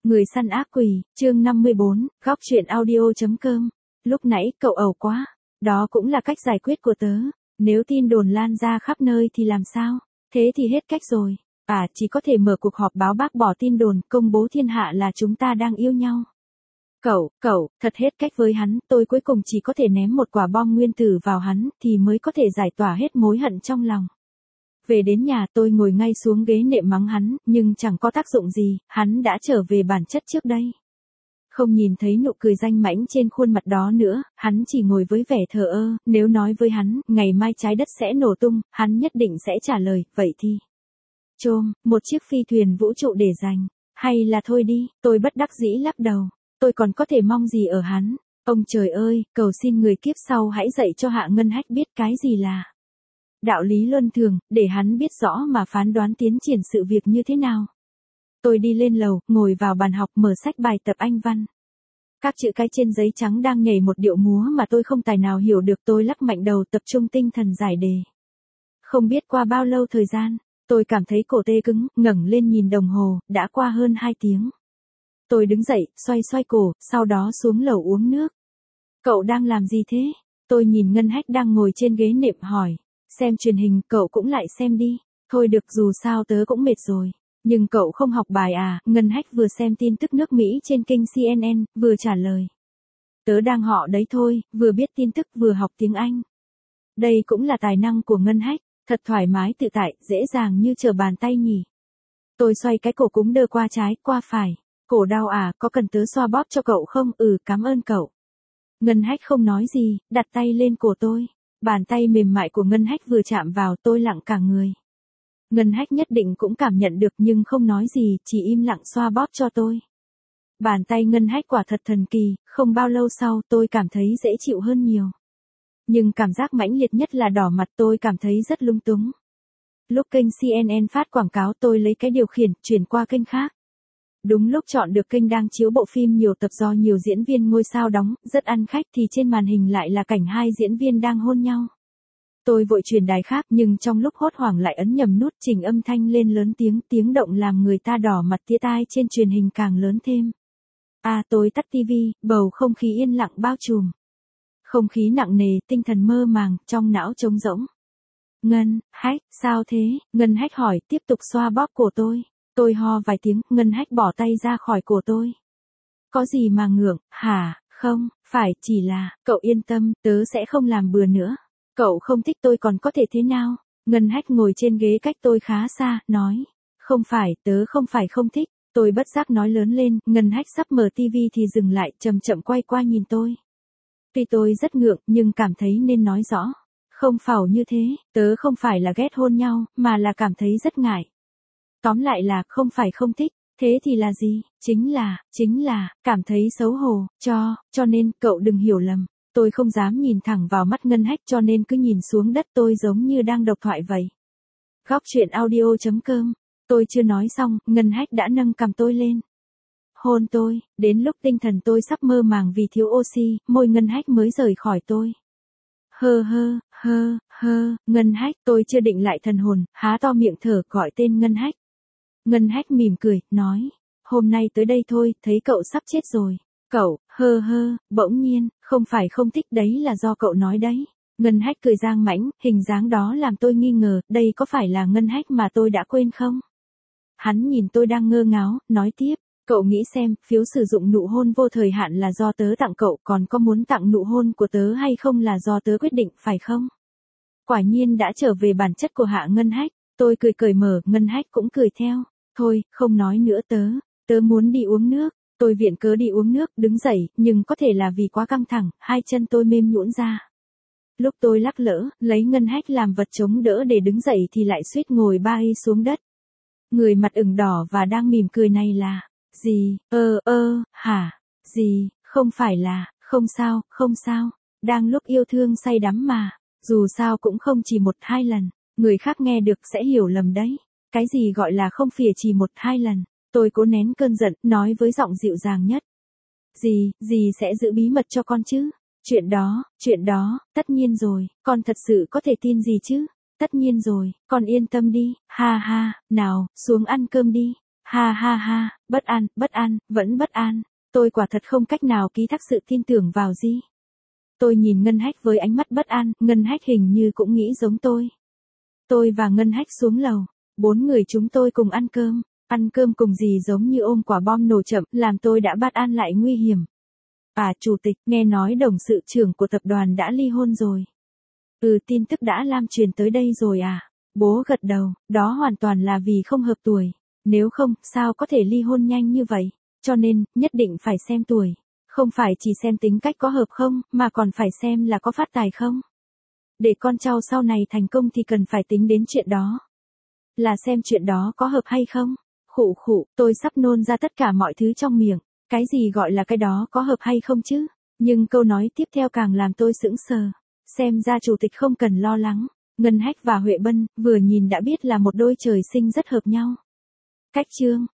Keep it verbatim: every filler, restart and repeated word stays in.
Người săn ác quỷ, chương năm mươi bốn, góc truyện audio.com. Lúc nãy cậu ẩu quá. Đó cũng là cách giải quyết của tớ. Nếu tin đồn lan ra khắp nơi thì làm sao? Thế thì hết cách rồi. À, chỉ có thể mở cuộc họp báo bác bỏ tin đồn, công bố thiên hạ là chúng ta đang yêu nhau. Cậu, cậu, thật hết cách với hắn, tôi cuối cùng chỉ có thể ném một quả bom nguyên tử vào hắn, thì mới có thể giải tỏa hết mối hận trong lòng. Về đến nhà tôi ngồi ngay xuống ghế nệm mắng hắn, nhưng chẳng có tác dụng gì, hắn đã trở về bản chất trước đây. Không nhìn thấy nụ cười danh mãnh trên khuôn mặt đó nữa, hắn chỉ ngồi với vẻ thờ ơ, nếu nói với hắn, ngày mai trái đất sẽ nổ tung, hắn nhất định sẽ trả lời, vậy thì. Chôm, một chiếc phi thuyền vũ trụ để dành, hay là thôi đi, tôi bất đắc dĩ lắc đầu, tôi còn có thể mong gì ở hắn, ông trời ơi, cầu xin người kiếp sau hãy dạy cho Hạ Ngân Hách biết cái gì là đạo lý luân thường, để hắn biết rõ mà phán đoán tiến triển sự việc như thế nào. Tôi đi lên lầu, ngồi vào bàn học mở sách bài tập Anh văn. Các chữ cái trên giấy trắng đang nhảy một điệu múa mà tôi không tài nào hiểu được, tôi lắc mạnh đầu tập trung tinh thần giải đề. Không biết qua bao lâu thời gian, tôi cảm thấy cổ tê cứng, ngẩng lên nhìn đồng hồ, đã qua hơn hai tiếng. Tôi đứng dậy, xoay xoay cổ, sau đó xuống lầu uống nước. Cậu đang làm gì thế? Tôi nhìn Ngân Hách đang ngồi trên ghế nệm hỏi. Xem truyền hình, cậu cũng lại xem đi. Thôi được, dù sao tớ cũng mệt rồi. Nhưng cậu không học bài à? Ngân Hách vừa xem tin tức nước Mỹ trên kênh xê en en, vừa trả lời. Tớ đang họ đấy thôi, vừa biết tin tức vừa học tiếng Anh. Đây cũng là tài năng của Ngân Hách, thật thoải mái tự tại, dễ dàng như trở bàn tay nhỉ. Tôi xoay cái cổ cúng đơ qua trái, qua phải. Cổ đau à, có cần tớ xoa bóp cho cậu không? Ừ, cảm ơn cậu. Ngân Hách không nói gì, đặt tay lên cổ tôi. Bàn tay mềm mại của Ngân Hách vừa chạm vào, tôi lặng cả người. Ngân Hách nhất định cũng cảm nhận được nhưng không nói gì, chỉ im lặng xoa bóp cho tôi. Bàn tay Ngân Hách quả thật thần kỳ, không bao lâu sau tôi cảm thấy dễ chịu hơn nhiều. Nhưng cảm giác mãnh liệt nhất là đỏ mặt, tôi cảm thấy rất lung túng. Lúc kênh xê en en phát quảng cáo tôi lấy cái điều khiển, chuyển qua kênh khác. Đúng lúc chọn được kênh đang chiếu bộ phim nhiều tập do nhiều diễn viên ngôi sao đóng, rất ăn khách thì trên màn hình lại là cảnh hai diễn viên đang hôn nhau. Tôi vội chuyển đài khác nhưng trong lúc hốt hoảng lại ấn nhầm nút chỉnh âm thanh lên lớn tiếng, tiếng động làm người ta đỏ mặt tía tai trên truyền hình càng lớn thêm. À, tôi tắt tivi, bầu không khí yên lặng bao trùm. Không khí nặng nề, tinh thần mơ màng, trong não trống rỗng. Ngân Hách, sao thế? Ngân Hách hỏi, tiếp tục xoa bóp cổ tôi. Tôi ho vài tiếng, Ngân Hách bỏ tay ra khỏi cổ tôi. Có gì mà ngượng, hả? Không, phải, chỉ là, cậu yên tâm, tớ sẽ không làm bừa nữa. Cậu không thích tôi còn có thể thế nào? Ngân Hách ngồi trên ghế cách tôi khá xa, nói. Không phải, tớ không phải không thích. Tôi bất giác nói lớn lên, Ngân Hách sắp mở tivi thì dừng lại, chậm chậm quay qua nhìn tôi. Tuy tôi rất ngượng, nhưng cảm thấy nên nói rõ. Không phẩu như thế, tớ không phải là ghét hôn nhau, mà là cảm thấy rất ngại. Tóm lại là, không phải không thích, thế thì là gì? Chính là, chính là, cảm thấy xấu hổ, cho, cho nên, cậu đừng hiểu lầm. Tôi không dám nhìn thẳng vào mắt Ngân Hách cho nên cứ nhìn xuống đất, tôi giống như đang độc thoại vậy. Góc truyện audio.com. Tôi chưa nói xong, Ngân Hách đã nâng cằm tôi lên. Hôn tôi, đến lúc tinh thần tôi sắp mơ màng vì thiếu oxy, môi Ngân Hách mới rời khỏi tôi. Hơ hơ, hơ, hơ, Ngân Hách, tôi chưa định lại thần hồn, há to miệng thở gọi tên Ngân Hách. Ngân Hách mỉm cười, nói, hôm nay tới đây thôi, thấy cậu sắp chết rồi. Cậu, hơ hơ, bỗng nhiên, không phải không thích đấy là do cậu nói đấy. Ngân Hách cười giang mãnh, hình dáng đó làm tôi nghi ngờ, đây có phải là Ngân Hách mà tôi đã quên không? Hắn nhìn tôi đang ngơ ngáo, nói tiếp, cậu nghĩ xem, phiếu sử dụng nụ hôn vô thời hạn là do tớ tặng cậu, còn có muốn tặng nụ hôn của tớ hay không là do tớ quyết định, phải không? Quả nhiên đã trở về bản chất của Hạ Ngân Hách, tôi cười cởi mở, Ngân Hách cũng cười theo. Thôi, không nói nữa tớ, tớ muốn đi uống nước. Tôi viện cớ đi uống nước, đứng dậy, nhưng có thể là vì quá căng thẳng, hai chân tôi mềm nhũn ra. Lúc tôi lắc lỡ, lấy Ngân Hách làm vật chống đỡ để đứng dậy thì lại suýt ngồi ba y xuống đất. Người mặt ửng đỏ và đang mỉm cười này là, gì, ơ ơ, hả, gì, không phải là, không sao, không sao, đang lúc yêu thương say đắm mà, dù sao cũng không chỉ một hai lần, người khác nghe được sẽ hiểu lầm đấy. Cái gì gọi là không phìa chỉ một hai lần. Tôi cố nén cơn giận, nói với giọng dịu dàng nhất. Dì, dì sẽ giữ bí mật cho con chứ? Chuyện đó, chuyện đó, tất nhiên rồi, con thật sự có thể tin gì chứ? Tất nhiên rồi, con yên tâm đi, ha ha, nào, xuống ăn cơm đi. Ha ha ha, bất an, bất an, vẫn bất an. Tôi quả thật không cách nào ký thác sự tin tưởng vào Di. Tôi nhìn Ngân Hách với ánh mắt bất an, Ngân Hách hình như cũng nghĩ giống tôi. Tôi và Ngân Hách xuống lầu. Bốn người chúng tôi cùng ăn cơm. Ăn cơm cùng Dì giống như ôm quả bom nổ chậm, làm tôi đã bất an lại nguy hiểm. À chủ tịch, nghe nói đồng sự trưởng của tập đoàn đã ly hôn rồi. Ừ, tin tức đã lan truyền tới đây rồi à? Bố gật đầu, đó hoàn toàn là vì không hợp tuổi. Nếu không, sao có thể ly hôn nhanh như vậy? Cho nên, nhất định phải xem tuổi. Không phải chỉ xem tính cách có hợp không, mà còn phải xem là có phát tài không. Để con cháu sau này thành công thì cần phải tính đến chuyện đó. Là xem chuyện đó có hợp hay không. Khụ khụ, tôi sắp nôn ra tất cả mọi thứ trong miệng. Cái gì gọi là cái đó có hợp hay không chứ? Nhưng câu nói tiếp theo càng làm tôi sững sờ. Xem ra chủ tịch không cần lo lắng. Ngân Hách và Huệ Bân, vừa nhìn đã biết là một đôi trời sinh rất hợp nhau. Cách chương